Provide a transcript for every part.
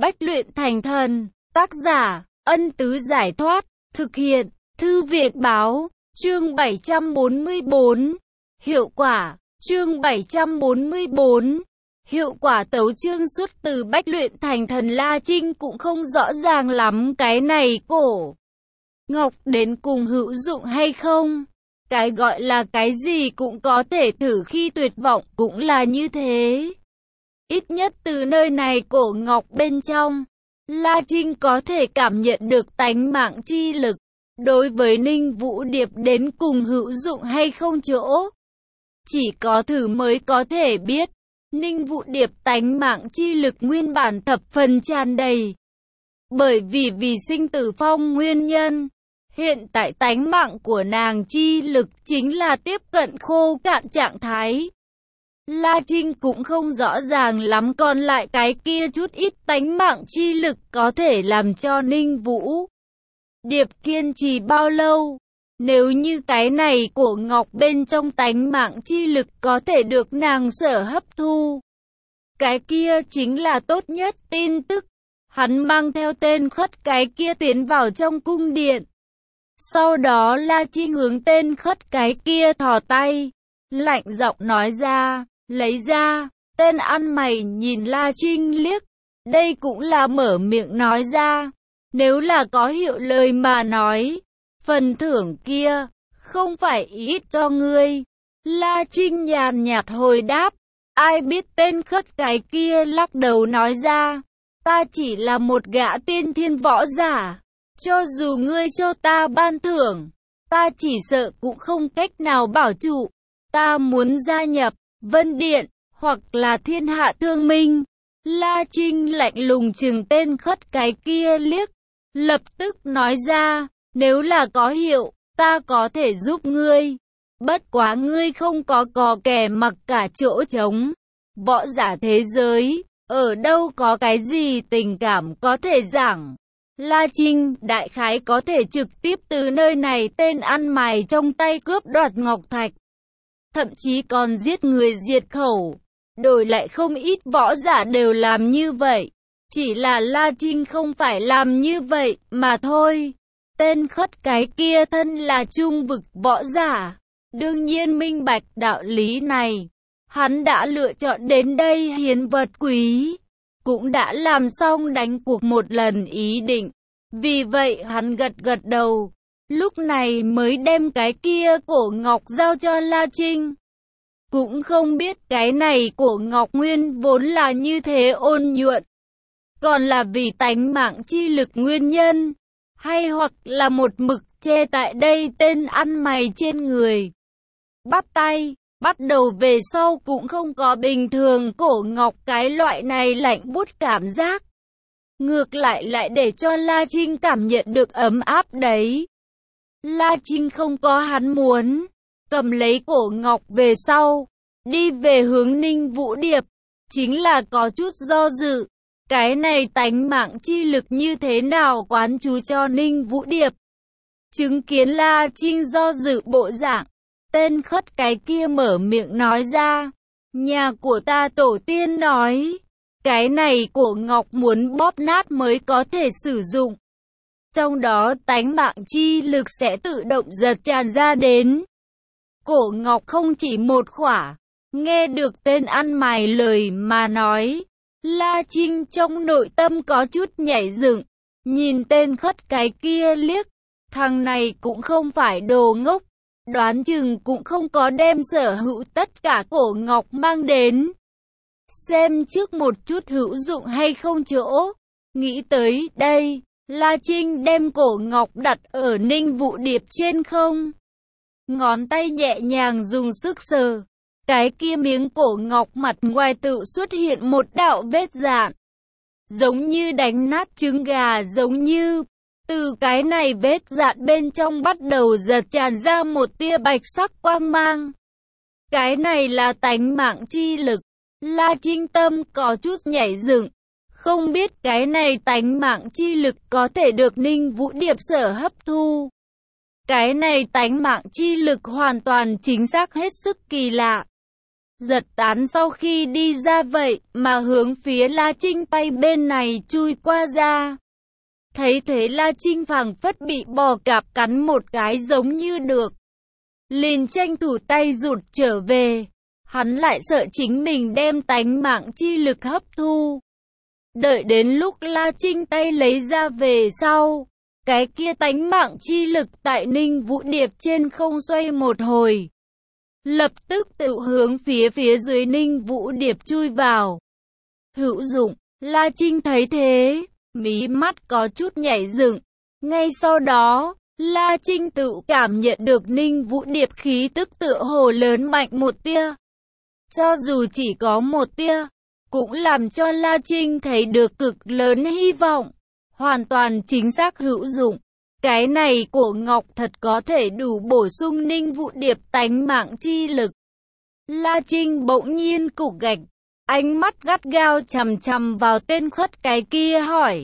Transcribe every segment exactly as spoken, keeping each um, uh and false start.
Bách luyện thành thần. Tác giả, Ân Tứ Giải Thoát. Thực hiện, Thư viện Báo. Chương bảy trăm bốn mươi bốn. Hiệu quả. Chương bảy trăm bốn mươi bốn. Hiệu quả tấu chương xuất từ Bách luyện thành thần. La Trinh cũng không rõ ràng lắm cái này cổ ngọc đến cùng hữu dụng hay không. Cái gọi là cái gì cũng có thể thử khi tuyệt vọng cũng là như thế. Ít nhất từ nơi này cổ ngọc bên trong, La Trinh có thể cảm nhận được tánh mạng chi lực. Đối với Ninh Vũ Điệp đến cùng hữu dụng hay không chỗ, chỉ có thử mới có thể biết. Ninh Vũ Điệp tánh mạng chi lực nguyên bản thập phần tràn đầy. Bởi vì vì sinh tử phong nguyên nhân, hiện tại tánh mạng của nàng chi lực chính là tiếp cận khô cạn trạng thái. La Trinh cũng không rõ ràng lắm còn lại cái kia chút ít tánh mạng chi lực có thể làm cho Ninh Vũ Điệp kiên trì bao lâu. Nếu như cái này của ngọc bên trong tánh mạng chi lực có thể được nàng sở hấp thu, cái kia chính là tốt nhất tin tức. Hắn mang theo tên khất cái kia tiến vào trong cung điện. Sau đó La Trinh hướng tên khất cái kia thò tay, lạnh giọng nói ra, lấy ra. Tên ăn mày nhìn La Trinh liếc, đây cũng là mở miệng nói ra. Nếu là có hiệu lời mà nói, phần thưởng kia không phải ít cho ngươi. La Trinh nhàn nhạt hồi đáp. Ai biết tên khất cái kia lắc đầu nói ra, ta chỉ là một gã tiên thiên võ giả. Cho dù ngươi cho ta ban thưởng, ta chỉ sợ cũng không cách nào bảo trụ. Ta muốn gia nhập Vân Điện hoặc là Thiên Hạ Thương Minh. La Trinh lạnh lùng chừng tên khất cái kia liếc, lập tức nói ra, nếu là có hiệu, ta có thể giúp ngươi. Bất quá ngươi không có cò kè mặc cả chỗ trống. Võ giả thế giới, ở đâu có cái gì tình cảm có thể giảng. La Trinh đại khái có thể trực tiếp từ nơi này tên ăn mày trong tay cướp đoạt ngọc thạch. Thậm chí còn giết người diệt khẩu. Đổi lại không ít võ giả đều làm như vậy. Chỉ là La Trinh không phải làm như vậy mà thôi. Tên khất cái kia thân là trung vực võ giả, đương nhiên minh bạch đạo lý này. Hắn đã lựa chọn đến đây hiến vật quý, cũng đã làm xong đánh cuộc một lần ý định. Vì vậy hắn gật gật đầu, lúc này mới đem cái kia cổ ngọc giao cho La Trinh. Cũng không biết cái này cổ ngọc nguyên vốn là như thế ôn nhuận, còn là vì tánh mạng chi lực nguyên nhân, hay hoặc là một mực che tại đây tên ăn mày trên người. Bắt tay, bắt đầu về sau cũng không có bình thường cổ ngọc cái loại này lạnh buốt cảm giác. Ngược lại lại để cho La Trinh cảm nhận được ấm áp đấy. La Trinh không có hắn muốn, cầm lấy cổ ngọc về sau, đi về hướng Ninh Vũ Điệp, chính là có chút do dự. Cái này tánh mạng chi lực như thế nào quán chú cho Ninh Vũ Điệp. Chứng kiến La Trinh do dự bộ dạng, tên khất cái kia mở miệng nói ra, nhà của ta tổ tiên nói, cái này cổ ngọc muốn bóp nát mới có thể sử dụng. Trong đó tánh mạng chi lực sẽ tự động giật tràn ra đến. Cổ ngọc không chỉ một khỏa. Nghe được tên ăn mày lời mà nói, La Trinh trong nội tâm có chút nhảy dựng, nhìn tên khất cái kia liếc, thằng này cũng không phải đồ ngốc, đoán chừng cũng không có đem sở hữu tất cả cổ ngọc mang đến. Xem trước một chút hữu dụng hay không chỗ. Nghĩ tới đây, La Trinh đem cổ ngọc đặt ở Ninh Vũ Điệp trên không. Ngón tay nhẹ nhàng dùng sức sờ. Cái kia miếng cổ ngọc mặt ngoài tự xuất hiện một đạo vết rạn, giống như đánh nát trứng gà giống như. Từ cái này vết rạn bên trong bắt đầu giật tràn ra một tia bạch sắc quang mang. Cái này là tánh mạng chi lực. La Trinh tâm có chút nhảy dựng, không biết cái này tánh mạng chi lực có thể được Ninh Vũ Điệp sở hấp thu. Cái này tánh mạng chi lực hoàn toàn chính xác hết sức kỳ lạ. giật tán sau khi đi ra vậy mà hướng phía La Trinh tay bên này chui qua ra. Thấy thế La Trinh phảng phất bị bò cạp cắn một cái giống như được. Liền tranh thủ tay rụt trở về. Hắn lại sợ chính mình đem tánh mạng chi lực hấp thu. Đợi đến lúc La Trinh tay lấy ra về sau, cái kia tánh mạng chi lực tại Ninh Vũ Điệp trên không xoay một hồi. Lập tức tự hướng phía phía dưới Ninh Vũ Điệp chui vào. Hữu dụng, La Trinh thấy thế, mí mắt có chút nhảy dựng. Ngay sau đó, La Trinh tự cảm nhận được Ninh Vũ Điệp khí tức tựa hồ lớn mạnh một tia. Cho dù chỉ có một tia, cũng làm cho La Trinh thấy được cực lớn hy vọng. Hoàn toàn chính xác hữu dụng. Cái này cổ ngọc thật có thể đủ bổ sung Ninh Vũ Điệp tánh mạng chi lực. La Trinh bỗng nhiên cục gạch, ánh mắt gắt gao chằm chằm vào tên khất cái kia hỏi.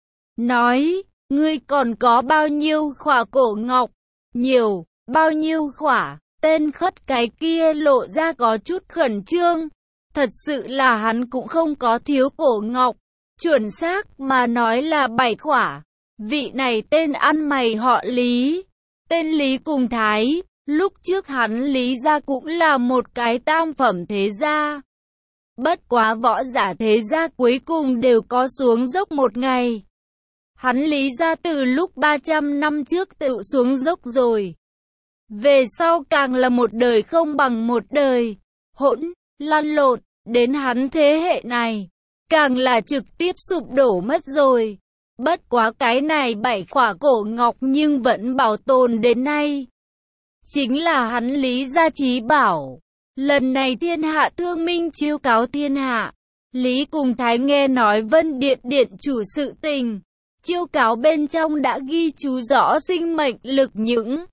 Nói, ngươi còn có bao nhiêu khỏa cổ ngọc? Nhiều, bao nhiêu khỏa? Tên khất cái kia lộ ra có chút khẩn trương. Thật sự là hắn cũng không có thiếu cổ ngọc. Chuẩn xác mà nói là bảy khỏa. Vị này tên ăn mày họ Lý. Tên Lý Cùng Thái. Lúc trước hắn Lý gia cũng là một cái tam phẩm thế gia. Bất quá võ giả thế gia cuối cùng đều có xuống dốc một ngày. Hắn Lý gia từ lúc ba trăm năm trước tự xuống dốc rồi. Về sau càng là một đời không bằng một đời. Hỗn, lăn lộn, đến hắn thế hệ này. Càng là trực tiếp sụp đổ mất rồi. Bất quá cái này bảy khỏa cổ ngọc nhưng vẫn bảo tồn đến nay. Chính là hắn Lý gia chí bảo. Lần này thiên hạ thương minh chiêu cáo thiên hạ. Lý Cùng Thái nghe nói Vân Điện điện chủ sự tình. Chiêu cáo bên trong đã ghi chú rõ sinh mệnh lực những.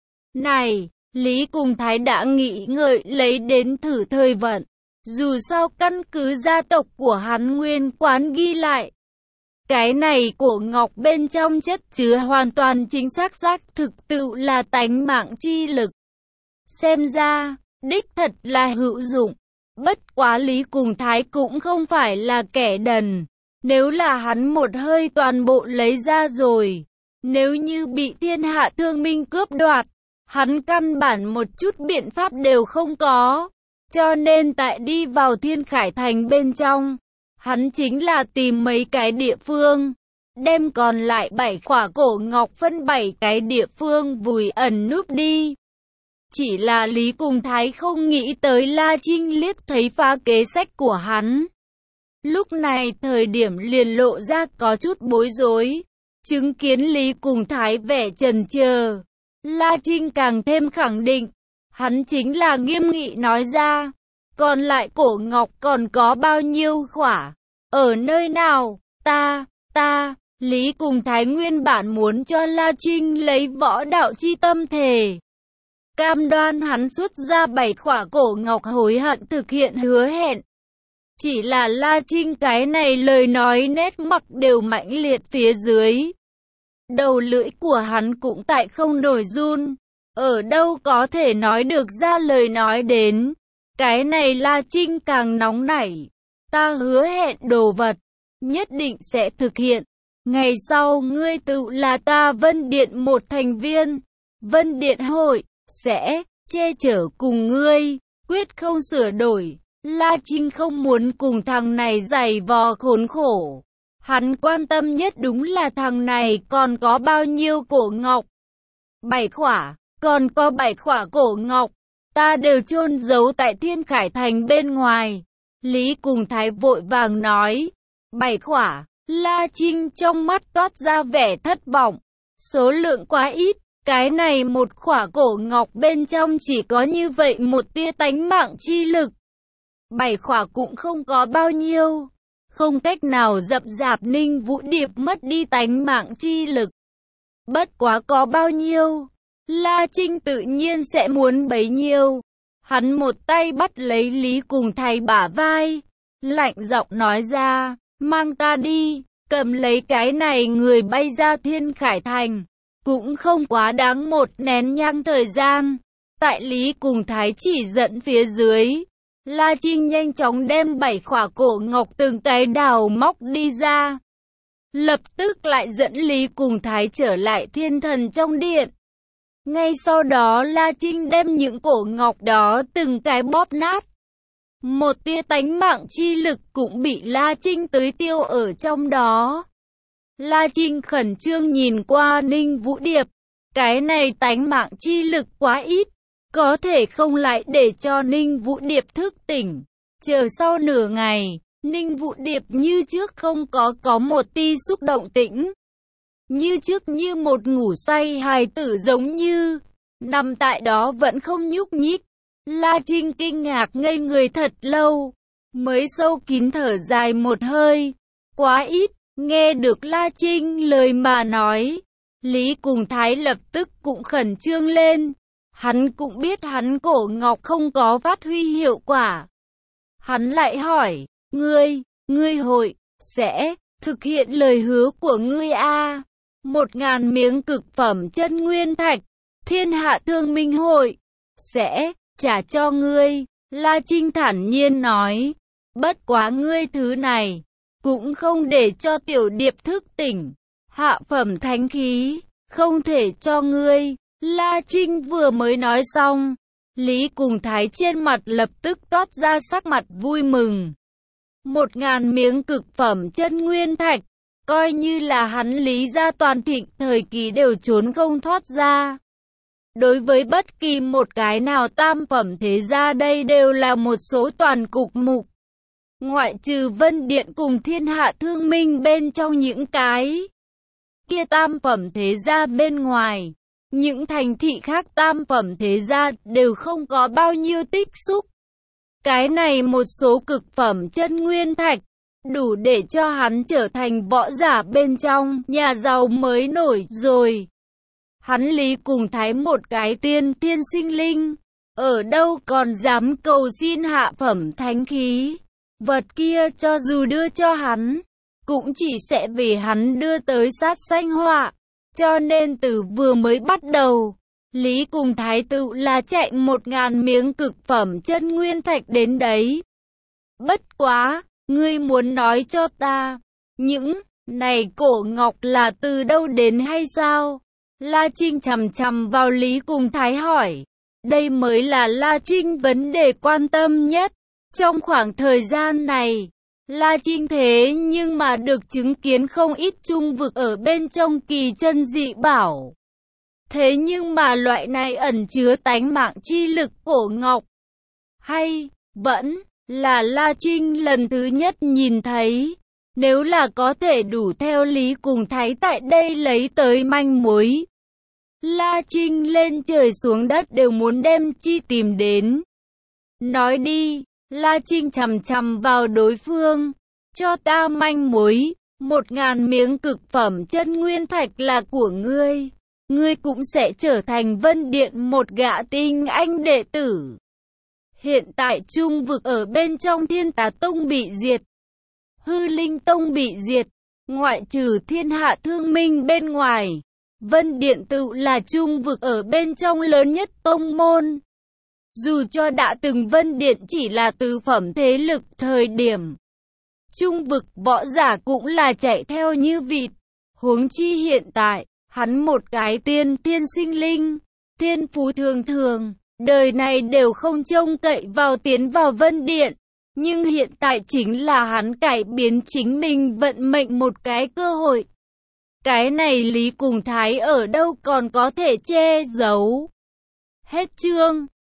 Này, Lý Cùng Thái đã nghĩ ngợi lấy đến thử thời vận. Dù sao căn cứ gia tộc của hắn nguyên quán ghi lại. Cái này cổ ngọc bên trong chất chứa hoàn toàn chính xác xác thực tự là tánh mạng chi lực. Xem ra, đích thật là hữu dụng. Bất quá Lý Cùng Thái cũng không phải là kẻ đần. Nếu là hắn một hơi toàn bộ lấy ra rồi. Nếu như bị thiên hạ thương minh cướp đoạt. Hắn căn bản một chút biện pháp đều không có. Cho nên tại đi vào Thiên Khải Thành bên trong, hắn chính là tìm mấy cái địa phương, đem còn lại bảy khỏa cổ ngọc phân bảy cái địa phương vùi ẩn núp đi. Chỉ là Lý Cùng Thái không nghĩ tới La Trinh liếc thấy phá kế sách của hắn. Lúc này thời điểm liền lộ ra có chút bối rối, chứng kiến Lý Cùng Thái vẻ chần chờ. La Trinh càng thêm khẳng định, hắn chính là nghiêm nghị nói ra, còn lại cổ ngọc còn có bao nhiêu khỏa, ở nơi nào, ta, ta, Lý Cùng Thái nguyên bản muốn cho La Trinh lấy võ đạo chi tâm thể. Cam đoan hắn xuất ra bảy khỏa cổ ngọc hối hận thực hiện hứa hẹn. Chỉ là La Trinh cái này lời nói nét mặt đều mãnh liệt phía dưới. Đầu lưỡi của hắn cũng tại không nổi run. Ở đâu có thể nói được ra lời nói đến. Cái này La Trinh càng nóng nảy. Ta hứa hẹn đồ vật, nhất định sẽ thực hiện. Ngày sau ngươi tự là ta Vân Điện một thành viên. Vân Điện hội, sẽ che chở cùng ngươi, quyết không sửa đổi. La Trinh không muốn cùng thằng này giày vò khốn khổ. Hắn quan tâm nhất đúng là thằng này còn có bao nhiêu cổ ngọc. Bảy khỏa, còn có bảy khỏa cổ ngọc. Ta đều chôn giấu tại Thiên Khải Thành bên ngoài. Lý Cùng Thái vội vàng nói. Bảy khỏa, La Trinh trong mắt toát ra vẻ thất vọng. Số lượng quá ít, cái này một khỏa cổ ngọc bên trong chỉ có như vậy một tia tánh mạng chi lực. Bảy khỏa cũng không có bao nhiêu. Không cách nào dập dạp Ninh Vũ Điệp mất đi tánh mạng chi lực. Bất quá có bao nhiêu, La Trinh tự nhiên sẽ muốn bấy nhiêu. Hắn một tay bắt lấy Lý Cùng Thái bả vai, lạnh giọng nói ra, mang ta đi, cầm lấy cái này người bay ra Thiên Khải Thành. Cũng không quá đáng một nén nhang thời gian. Tại Lý Cùng Thái chỉ dẫn phía dưới, La Trinh nhanh chóng đem bảy khỏa cổ ngọc từng cái đào móc đi ra. Lập tức lại dẫn Lý cùng Thái trở lại thiên thần trong điện. Ngay sau đó La Trinh đem những cổ ngọc đó từng cái bóp nát. Một tia tánh mạng chi lực cũng bị La Trinh tưới tiêu ở trong đó. La Trinh khẩn trương nhìn qua Ninh Vũ Điệp. Cái này tánh mạng chi lực quá ít. Có thể không lại để cho Ninh Vũ Điệp thức tỉnh. Chờ sau nửa ngày, Ninh Vũ Điệp như trước không có có một ti xúc động tĩnh. Như trước như một ngủ say hài tử giống như, nằm tại đó vẫn không nhúc nhích. La Trinh kinh ngạc ngây người thật lâu, mới sâu kín thở dài một hơi. Quá ít, nghe được La Trinh lời mà nói. Lý cùng Thái lập tức cũng khẩn trương lên. Hắn cũng biết hắn cổ ngọc không có phát huy hiệu quả. Hắn lại hỏi, ngươi, ngươi hội, sẽ, thực hiện lời hứa của ngươi a Một ngàn miếng cực phẩm chân nguyên thạch, thiên hạ thương minh hội, sẽ, trả cho ngươi. La Trinh thản nhiên nói, bất quá ngươi thứ này, cũng không để cho tiểu điệp thức tỉnh. Hạ phẩm thánh khí, không thể cho ngươi. La Trinh vừa mới nói xong, Lý cùng Thái trên mặt lập tức toát ra sắc mặt vui mừng. Một ngàn miếng cực phẩm chân nguyên thạch, coi như là hắn Lý gia toàn thịnh thời kỳ đều trốn không thoát ra. Đối với bất kỳ một cái nào tam phẩm thế gia đây đều là một số toàn cục mục. Ngoại trừ Vân Điện cùng Thiên Hạ Thương Minh bên trong những cái kia tam phẩm thế gia bên ngoài. Những thành thị khác tam phẩm thế gia đều không có bao nhiêu tích xúc. Cái này một số cực phẩm chân nguyên thạch, đủ để cho hắn trở thành võ giả bên trong, nhà giàu mới nổi rồi. Hắn Lý cùng Thái một cái tiên thiên sinh linh, ở đâu còn dám cầu xin hạ phẩm thánh khí. Vật kia cho dù đưa cho hắn, cũng chỉ sẽ vì hắn đưa tới sát sanh họa. Cho nên từ vừa mới bắt đầu, Lý cùng Thái tự là chạy một ngàn miếng cực phẩm chân nguyên thạch đến đấy. Bất quá, ngươi muốn nói cho ta, những này cổ ngọc là từ đâu đến hay sao? La Trinh chằm chằm vào Lý cùng Thái hỏi. Đây mới là La Trinh vấn đề quan tâm nhất. Trong khoảng thời gian này, La Trinh thế nhưng mà được chứng kiến không ít trung vực ở bên trong kỳ chân dị bảo. Thế nhưng mà loại này ẩn chứa tánh mạng chi lực cổ ngọc, hay vẫn là La Trinh lần thứ nhất nhìn thấy. Nếu là có thể đủ theo Lý cùng Thái tại đây lấy tới manh mối, La Trinh lên trời xuống đất đều muốn đem chi tìm đến. Nói đi. La Trinh chằm chằm vào đối phương, cho ta manh mối, một ngàn miếng cực phẩm chân nguyên thạch là của ngươi, ngươi cũng sẽ trở thành Vân Điện một gã tinh anh đệ tử. Hiện tại trung vực ở bên trong Thiên Tà Tông bị diệt, Hư Linh Tông bị diệt, ngoại trừ Thiên Hạ Thương Minh bên ngoài, Vân Điện tự là trung vực ở bên trong lớn nhất tông môn. Dù cho đã từng Vân Điện chỉ là tứ phẩm thế lực thời điểm, trung vực võ giả cũng là chạy theo như vịt. Huống chi hiện tại, hắn một cái tiên thiên sinh linh, thiên phú thường thường, đời này đều không trông cậy vào tiến vào Vân Điện. Nhưng hiện tại chính là hắn cải biến chính mình vận mệnh một cái cơ hội. Cái này Lý cùng Thái ở đâu còn có thể che giấu. Hết chương.